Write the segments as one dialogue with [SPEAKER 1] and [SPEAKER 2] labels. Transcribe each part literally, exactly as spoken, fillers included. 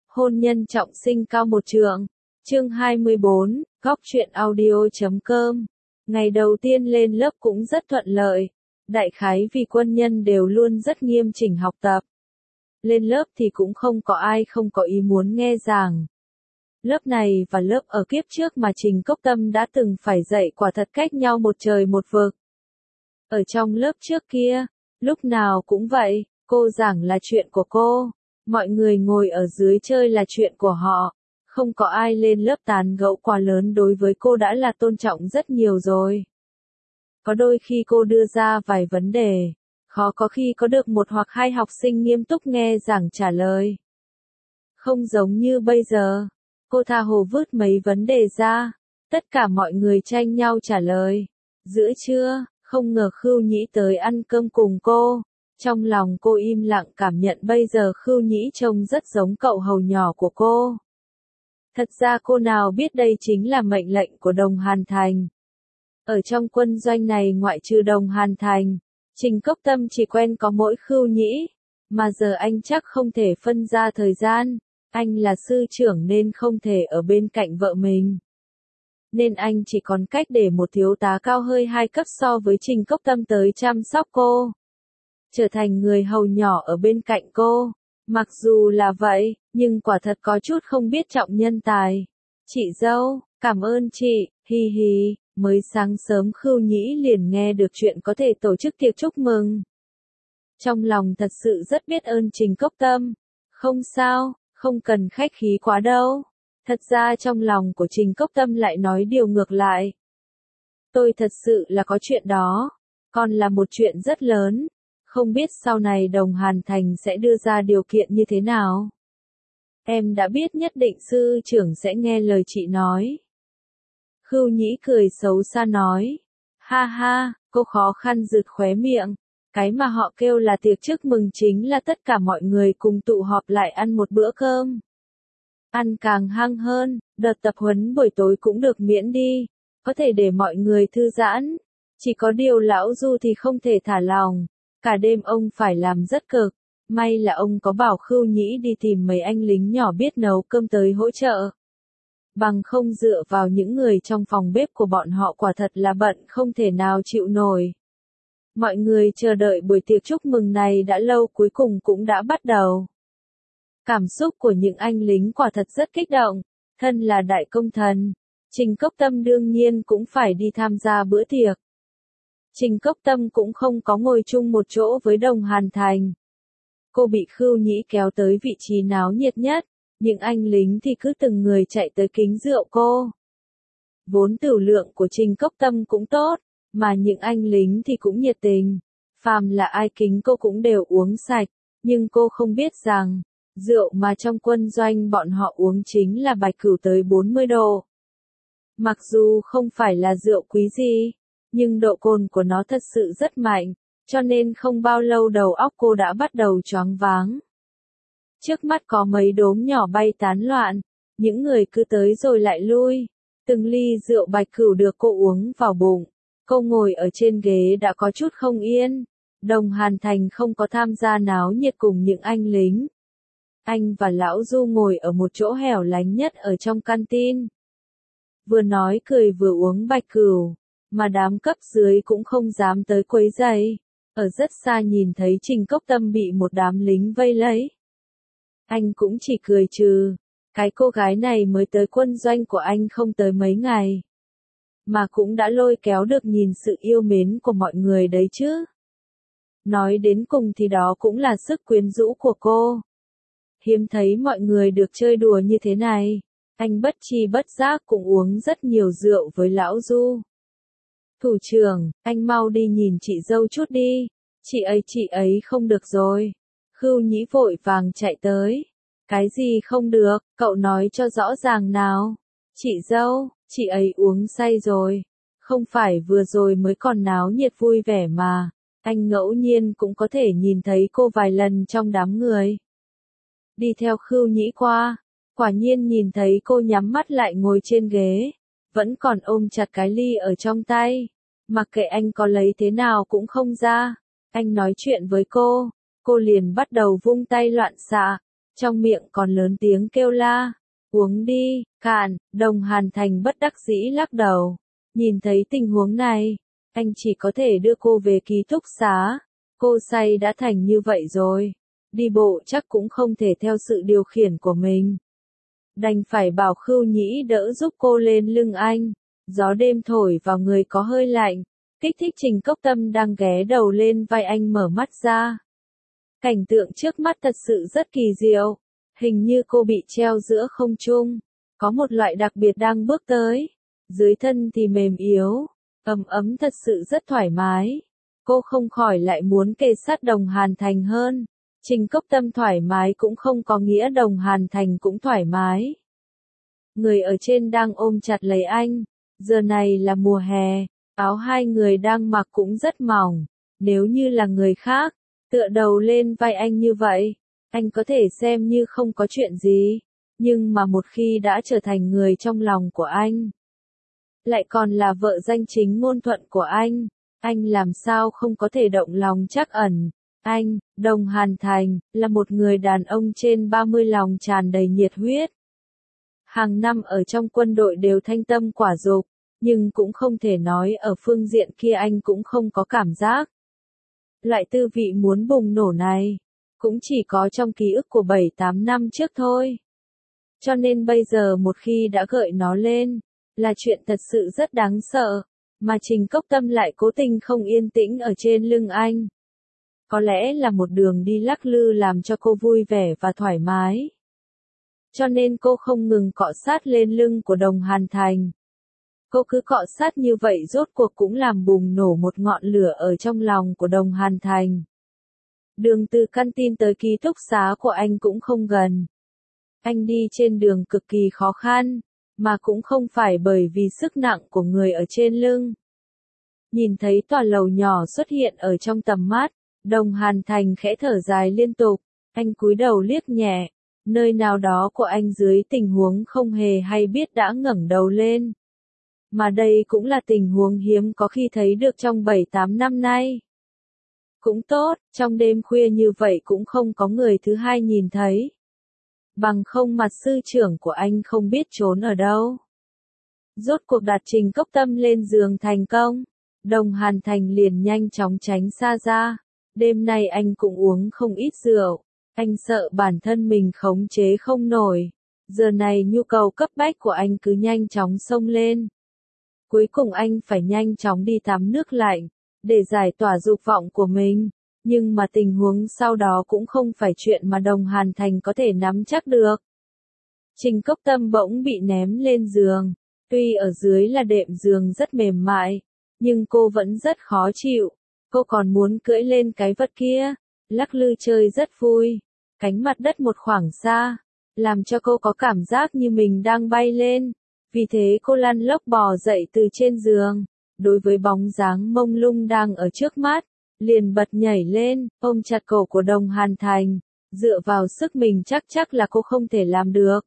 [SPEAKER 1] Hôn nhân trọng sinh cao một trượng. Chương hai mươi bốn, góc truyện audio chấm com. Ngày đầu tiên lên lớp cũng rất thuận lợi. Đại khái vì quân nhân đều luôn rất nghiêm chỉnh học tập. Lên lớp thì cũng không có ai không có ý muốn nghe giảng. Lớp này và lớp ở kiếp trước mà Trình Cốc Tâm đã từng phải dạy quả thật cách nhau một trời một vực. Ở trong lớp trước kia, lúc nào cũng vậy, cô giảng là chuyện của cô, mọi người ngồi ở dưới chơi là chuyện của họ, không có ai lên lớp tán gẫu quá lớn đối với cô đã là tôn trọng rất nhiều rồi. Có đôi khi cô đưa ra vài vấn đề, khó có khi có được một hoặc hai học sinh nghiêm túc nghe giảng trả lời. Không giống như bây giờ, cô tha hồ vứt mấy vấn đề ra, tất cả mọi người tranh nhau trả lời. Giữa trưa, không ngờ Khưu Nhĩ tới ăn cơm cùng cô. Trong lòng cô im lặng cảm nhận bây giờ Khưu Nhĩ trông rất giống cậu hầu nhỏ của cô. Thật ra cô nào biết đây chính là mệnh lệnh của Đồng Hàn Thành. Ở trong quân doanh này ngoại trừ Đồng Hàn Thành, Trình Cốc Tâm chỉ quen có mỗi Khưu Nhĩ, mà giờ anh chắc không thể phân ra thời gian, anh là sư trưởng nên không thể ở bên cạnh vợ mình. Nên anh chỉ còn cách để một thiếu tá cao hơi hai cấp so với Trình Cốc Tâm tới chăm sóc cô. Trở thành người hầu nhỏ ở bên cạnh cô. Mặc dù là vậy, nhưng quả thật có chút không biết trọng nhân tài. Chị dâu, cảm ơn chị, hi hi, mới sáng sớm Khưu Nhĩ liền nghe được chuyện có thể tổ chức tiệc chúc mừng. Trong lòng thật sự rất biết ơn Trình Cốc Tâm. Không sao, không cần khách khí quá đâu. Thật ra trong lòng của Trình Cốc Tâm lại nói điều ngược lại. Tôi thật sự là có chuyện đó, còn là một chuyện rất lớn. Không biết sau này Đồng Hàn Thành sẽ đưa ra điều kiện như thế nào. Em đã biết nhất định sư trưởng sẽ nghe lời chị nói. Khưu Nhĩ cười xấu xa nói. Ha ha, cô khó khăn rượt khóe miệng. Cái mà họ kêu là tiệc chúc mừng chính là tất cả mọi người cùng tụ họp lại ăn một bữa cơm. Ăn càng hăng hơn, đợt tập huấn buổi tối cũng được miễn đi. Có thể để mọi người thư giãn. Chỉ có điều lão Du thì không thể thả lòng. Cả đêm ông phải làm rất cực, may là ông có bảo Khưu Nhĩ đi tìm mấy anh lính nhỏ biết nấu cơm tới hỗ trợ. Bằng không dựa vào những người trong phòng bếp của bọn họ quả thật là bận không thể nào chịu nổi. Mọi người chờ đợi buổi tiệc chúc mừng này đã lâu cuối cùng cũng đã bắt đầu. Cảm xúc của những anh lính quả thật rất kích động, thân là đại công thần, Trình Cốc Tâm đương nhiên cũng phải đi tham gia bữa tiệc. Trình Cốc Tâm cũng không có ngồi chung một chỗ với Đồng Hàn Thành. Cô bị Khưu Nhĩ kéo tới vị trí náo nhiệt nhất, những anh lính thì cứ từng người chạy tới kính rượu cô. Vốn tửu lượng của Trình Cốc Tâm cũng tốt, mà những anh lính thì cũng nhiệt tình. Phàm là ai kính cô cũng đều uống sạch, nhưng cô không biết rằng, rượu mà trong quân doanh bọn họ uống chính là bạch cửu tới bốn mươi độ. Mặc dù không phải là rượu quý gì, nhưng độ cồn của nó thật sự rất mạnh, cho nên không bao lâu đầu óc cô đã bắt đầu choáng váng. Trước mắt có mấy đốm nhỏ bay tán loạn, những người cứ tới rồi lại lui, từng ly rượu bạch cửu được cô uống vào bụng, cô ngồi ở trên ghế đã có chút không yên. Đồng Hàn Thành không có tham gia náo nhiệt cùng những anh lính. Anh và Lão Du ngồi ở một chỗ hẻo lánh nhất ở trong canteen. Vừa nói cười vừa uống bạch cửu. Mà đám cấp dưới cũng không dám tới quấy rầy. Ở rất xa nhìn thấy Trình Cốc Tâm bị một đám lính vây lấy. Anh cũng chỉ cười trừ. Cái cô gái này mới tới quân doanh của anh không tới mấy ngày. Mà cũng đã lôi kéo được nhìn sự yêu mến của mọi người đấy chứ. Nói đến cùng thì đó cũng là sức quyến rũ của cô. Hiếm thấy mọi người được chơi đùa như thế này. Anh bất tri bất giác cũng uống rất nhiều rượu với Lão Du. Thủ trưởng, anh mau đi nhìn chị dâu chút đi. Chị ấy chị ấy không được rồi. Khưu Nhĩ vội vàng chạy tới. Cái gì không được, cậu nói cho rõ ràng nào. Chị dâu, chị ấy uống say rồi. Không phải vừa rồi mới còn náo nhiệt vui vẻ mà. Anh ngẫu nhiên cũng có thể nhìn thấy cô vài lần trong đám người. Đi theo Khưu Nhĩ qua. Quả nhiên nhìn thấy cô nhắm mắt lại ngồi trên ghế. Vẫn còn ôm chặt cái ly ở trong tay. Mặc kệ anh có lấy thế nào cũng không ra. Anh nói chuyện với cô. Cô liền bắt đầu vung tay loạn xạ. trong miệng còn lớn tiếng kêu la, uống đi, cạn. Đồng Hàn Thành bất đắc dĩ lắc đầu, nhìn thấy tình huống này, anh chỉ có thể đưa cô về ký túc xá, cô say đã thành như vậy rồi, đi bộ chắc cũng không thể theo sự điều khiển của mình. Đành phải bảo Khưu Nhĩ đỡ giúp cô lên lưng anh, gió đêm thổi vào người có hơi lạnh, kích thích Trình Cốc Tâm đang ghé đầu lên vai anh mở mắt ra. Cảnh tượng trước mắt thật sự rất kỳ diệu, hình như cô bị treo giữa không trung, có một loại đặc biệt đang bước tới, dưới thân thì mềm yếu, ấm ấm thật sự rất thoải mái. Cô không khỏi lại muốn kề sát Đồng Hàn Thành hơn. Trình Cốc Tâm thoải mái cũng không có nghĩa Đồng Hàn Thành cũng thoải mái. Người ở trên đang ôm chặt lấy anh, giờ này là mùa hè, áo hai người đang mặc cũng rất mỏng, nếu như là người khác, tựa đầu lên vai anh như vậy, anh có thể xem như không có chuyện gì, nhưng mà một khi đã trở thành người trong lòng của anh, lại còn là vợ danh chính ngôn thuận của anh, anh làm sao không có thể động lòng trắc ẩn. Anh, Đồng Hàn Thành, là một người đàn ông trên ba mươi lòng tràn đầy nhiệt huyết. Hàng năm ở trong quân đội đều thanh tâm quả dục, nhưng cũng không thể nói ở phương diện kia anh cũng không có cảm giác. Loại tư vị muốn bùng nổ này, cũng chỉ có trong ký ức của bảy tám năm trước thôi. Cho nên bây giờ một khi đã gợi nó lên, là chuyện thật sự rất đáng sợ, mà Trình Cốc Tâm lại cố tình không yên tĩnh ở trên lưng anh. Có lẽ là một đường đi lắc lư làm cho cô vui vẻ và thoải mái. Cho nên cô không ngừng cọ sát lên lưng của Đồng Hàn Thành. Cô cứ cọ sát như vậy rốt cuộc cũng làm bùng nổ một ngọn lửa ở trong lòng của Đồng Hàn Thành. Đường từ căn tin tới ký túc xá của anh cũng không gần. Anh đi trên đường cực kỳ khó khăn, mà cũng không phải bởi vì sức nặng của người ở trên lưng. Nhìn thấy tòa lầu nhỏ xuất hiện ở trong tầm mắt, Đồng Hàn Thành khẽ thở dài liên tục, anh cúi đầu liếc nhẹ, nơi nào đó của anh dưới tình huống không hề hay biết đã ngẩng đầu lên. Mà đây cũng là tình huống hiếm có khi thấy được trong bảy tám năm nay. Cũng tốt, trong đêm khuya như vậy cũng không có người thứ hai nhìn thấy. Bằng không mặt sư trưởng của anh không biết trốn ở đâu. Rốt cuộc đặt Trình Cốc Tâm lên giường thành công, Đồng Hàn Thành liền nhanh chóng tránh xa ra. Đêm nay anh cũng uống không ít rượu, anh sợ bản thân mình khống chế không nổi. Giờ này nhu cầu cấp bách của anh cứ nhanh chóng xông lên. Cuối cùng anh phải nhanh chóng đi tắm nước lạnh, để giải tỏa dục vọng của mình. Nhưng mà tình huống sau đó cũng không phải chuyện mà Đồng Hàn Thành có thể nắm chắc được. Trình Cốc Tâm bỗng bị ném lên giường, tuy ở dưới là đệm giường rất mềm mại, nhưng cô vẫn rất khó chịu. Cô còn muốn cưỡi lên cái vật kia, lắc lư chơi rất vui, cánh mặt đất một khoảng xa, làm cho cô có cảm giác như mình đang bay lên. Vì thế cô lăn lóc bò dậy từ trên giường, đối với bóng dáng mông lung đang ở trước mắt, liền bật nhảy lên, ôm chặt cổ của Đồng Hàn Thành, dựa vào sức mình chắc chắc là cô không thể làm được.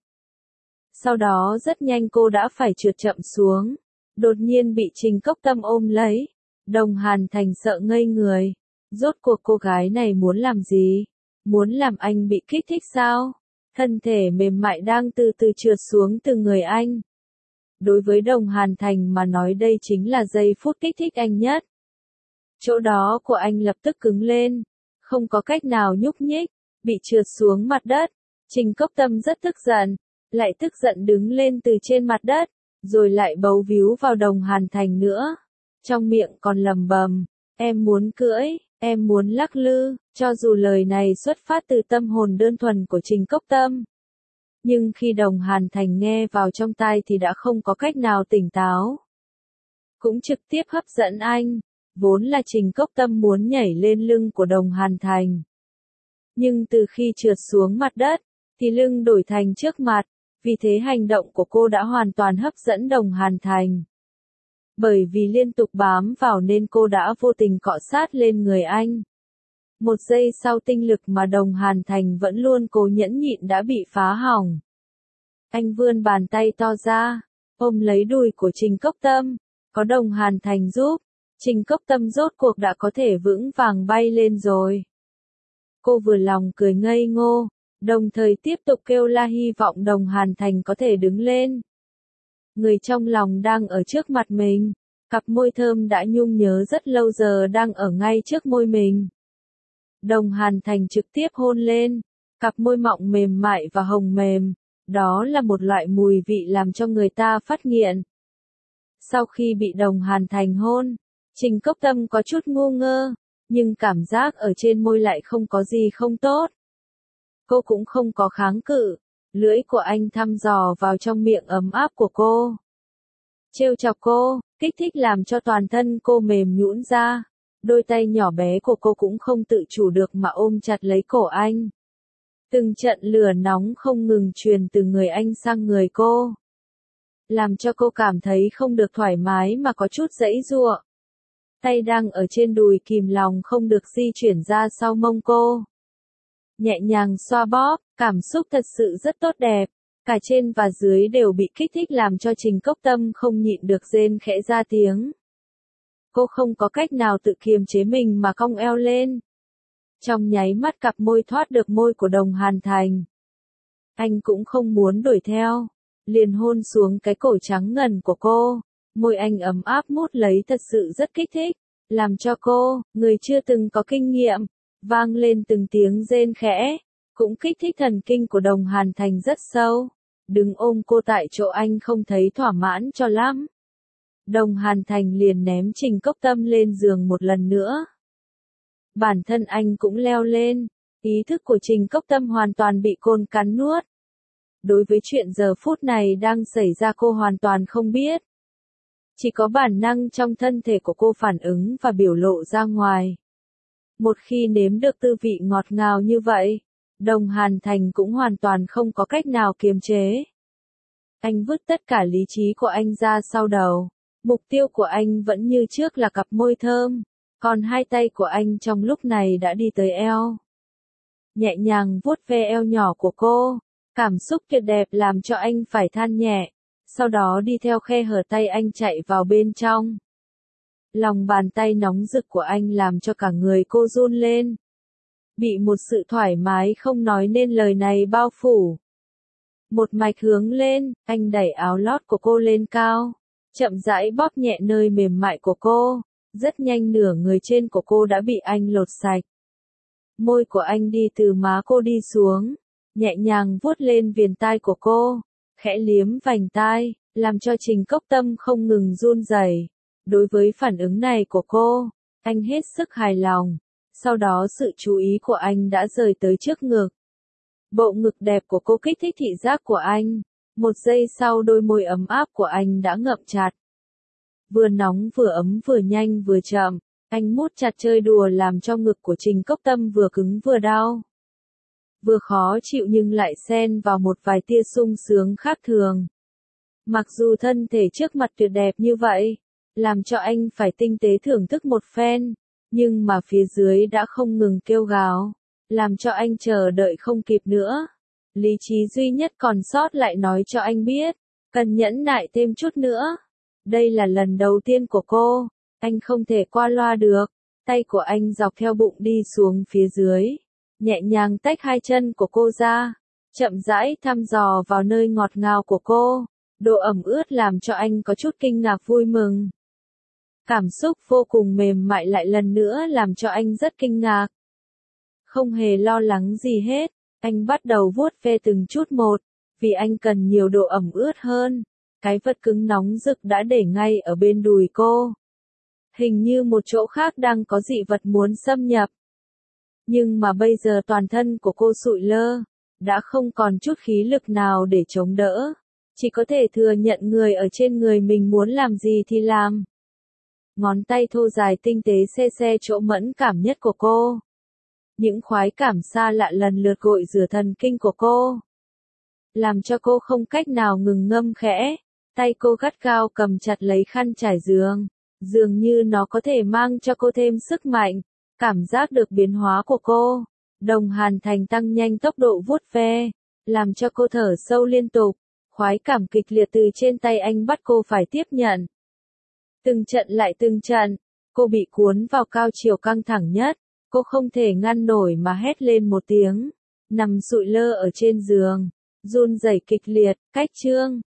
[SPEAKER 1] Sau đó rất nhanh cô đã phải trượt chậm xuống, đột nhiên bị Trình Cốc Tâm ôm lấy. Đồng Hàn Thành sợ ngây người, rốt cuộc cô gái này muốn làm gì? Muốn làm anh bị kích thích sao? Thân thể mềm mại đang từ từ trượt xuống từ người anh. Đối với Đồng Hàn Thành mà nói đây chính là giây phút kích thích anh nhất. Chỗ đó của anh lập tức cứng lên, không có cách nào nhúc nhích, bị trượt xuống mặt đất. Trình Cốc Tâm rất tức giận, lại tức giận đứng lên từ trên mặt đất, rồi lại bấu víu vào Đồng Hàn Thành nữa. Trong miệng còn lầm bầm, em muốn cưỡi, em muốn lắc lư, cho dù lời này xuất phát từ tâm hồn đơn thuần của Trình Cốc Tâm. Nhưng khi Đồng Hàn Thành nghe vào trong tai thì đã không có cách nào tỉnh táo. Cũng trực tiếp hấp dẫn anh, vốn là Trình Cốc Tâm muốn nhảy lên lưng của Đồng Hàn Thành. Nhưng từ khi trượt xuống mặt đất, thì lưng đổi thành trước mặt, vì thế hành động của cô đã hoàn toàn hấp dẫn Đồng Hàn Thành. Bởi vì liên tục bám vào nên cô đã vô tình cọ sát lên người anh. Một giây sau tinh lực mà Đồng Hàn Thành vẫn luôn cố nhẫn nhịn đã bị phá hỏng. Anh vươn bàn tay to ra, ôm lấy đùi của Trình Cốc Tâm, có Đồng Hàn Thành giúp, Trình Cốc Tâm rốt cuộc đã có thể vững vàng bay lên rồi. Cô vừa lòng cười ngây ngô, đồng thời tiếp tục kêu la hy vọng Đồng Hàn Thành có thể đứng lên. Người trong lòng đang ở trước mặt mình, cặp môi thơm đã nhung nhớ rất lâu giờ đang ở ngay trước môi mình. Đồng Hàn Thành trực tiếp hôn lên, cặp môi mọng mềm mại và hồng mềm, đó là một loại mùi vị làm cho người ta phát nghiện. Sau khi bị Đồng Hàn Thành hôn, Trình Cốc Tâm có chút ngu ngơ, nhưng cảm giác ở trên môi lại không có gì không tốt. Cô cũng không có kháng cự, lưỡi của anh thăm dò vào trong miệng ấm áp của cô. Trêu chọc cô, kích thích làm cho toàn thân cô mềm nhũn ra, đôi tay nhỏ bé của cô cũng không tự chủ được mà ôm chặt lấy cổ anh. Từng trận lửa nóng không ngừng truyền từ người anh sang người cô, làm cho cô cảm thấy không được thoải mái mà có chút giãy giụa. Tay đang ở trên đùi kìm lòng không được di chuyển ra sau mông cô. Nhẹ nhàng xoa bóp, cảm xúc thật sự rất tốt đẹp, cả trên và dưới đều bị kích thích làm cho Trình Cốc Tâm không nhịn được rên khẽ ra tiếng. Cô không có cách nào tự kiềm chế mình mà cong eo lên. Trong nháy mắt cặp môi thoát được môi của Đồng Hàn Thành. Anh cũng không muốn đuổi theo, liền hôn xuống cái cổ trắng ngần của cô, môi anh ấm áp mút lấy thật sự rất kích thích, làm cho cô, người chưa từng có kinh nghiệm, vang lên từng tiếng rên khẽ, cũng kích thích thần kinh của Đồng Hàn Thành rất sâu. Đứng ôm cô tại chỗ anh không thấy thỏa mãn cho lắm. Đồng Hàn Thành liền ném Trình Cốc Tâm lên giường một lần nữa. Bản thân anh cũng leo lên, ý thức của Trình Cốc Tâm hoàn toàn bị côn cắn nuốt. Đối với chuyện giờ phút này đang xảy ra cô hoàn toàn không biết. Chỉ có bản năng trong thân thể của cô phản ứng và biểu lộ ra ngoài. Một khi nếm được tư vị ngọt ngào như vậy, Đồng Hàn Thành cũng hoàn toàn không có cách nào kiềm chế. Anh vứt tất cả lý trí của anh ra sau đầu. Mục tiêu của anh vẫn như trước là cặp môi thơm, còn hai tay của anh trong lúc này đã đi tới eo. Nhẹ nhàng vuốt ve eo nhỏ của cô, cảm xúc tuyệt đẹp làm cho anh phải than nhẹ, sau đó đi theo khe hở tay anh chạy vào bên trong. Lòng bàn tay nóng rực của anh làm cho cả người cô run lên. Bị một sự thoải mái không nói nên lời này bao phủ. Một mạch hướng lên, anh đẩy áo lót của cô lên cao, chậm rãi bóp nhẹ nơi mềm mại của cô, rất nhanh nửa người trên của cô đã bị anh lột sạch. Môi của anh đi từ má cô đi xuống, nhẹ nhàng vuốt lên viền tai của cô, khẽ liếm vành tai, làm cho Trình Cốc Tâm không ngừng run rẩy. Đối với phản ứng này của cô, anh hết sức hài lòng. Sau đó sự chú ý của anh đã rời tới trước ngực. Bộ ngực đẹp của cô kích thích thị giác của anh. Một giây sau đôi môi ấm áp của anh đã ngậm chặt. Vừa nóng vừa ấm vừa nhanh vừa chậm, anh mút chặt chơi đùa làm cho ngực của Trình Cốc Tâm vừa cứng vừa đau. Vừa khó chịu nhưng lại xen vào một vài tia sung sướng khác thường. Mặc dù thân thể trước mặt tuyệt đẹp như vậy, làm cho anh phải tinh tế thưởng thức một phen, nhưng mà phía dưới đã không ngừng kêu gào, làm cho anh chờ đợi không kịp nữa. Lý trí duy nhất còn sót lại nói cho anh biết, cần nhẫn nại thêm chút nữa. Đây là lần đầu tiên của cô, anh không thể qua loa được. Tay của anh dọc theo bụng đi xuống phía dưới, nhẹ nhàng tách hai chân của cô ra, chậm rãi thăm dò vào nơi ngọt ngào của cô. Độ ẩm ướt làm cho anh có chút kinh ngạc vui mừng. Cảm xúc vô cùng mềm mại lại lần nữa làm cho anh rất kinh ngạc. Không hề lo lắng gì hết, anh bắt đầu vuốt ve từng chút một, vì anh cần nhiều độ ẩm ướt hơn. Cái vật cứng nóng rực đã để ngay ở bên đùi cô. Hình như một chỗ khác đang có dị vật muốn xâm nhập. Nhưng mà bây giờ toàn thân của cô sụi lơ, đã không còn chút khí lực nào để chống đỡ. Chỉ có thể thừa nhận người ở trên người mình muốn làm gì thì làm. Ngón tay thô dài tinh tế xe xe chỗ mẫn cảm nhất của cô. Những khoái cảm xa lạ lần lượt gội rửa thần kinh của cô. Làm cho cô không cách nào ngừng ngâm khẽ. Tay cô gắt gao cầm chặt lấy khăn trải giường. Dường như nó có thể mang cho cô thêm sức mạnh. Cảm giác được biến hóa của cô. Đồng Hàn Thành tăng nhanh tốc độ vuốt ve. Làm cho cô thở sâu liên tục. Khoái cảm kịch liệt từ trên tay anh bắt cô phải tiếp nhận. Từng trận lại từng trận, cô bị cuốn vào cao chiều căng thẳng nhất, cô không thể ngăn nổi mà hét lên một tiếng. nằm sụi lơ ở trên giường, run rẩy kịch liệt, cách chương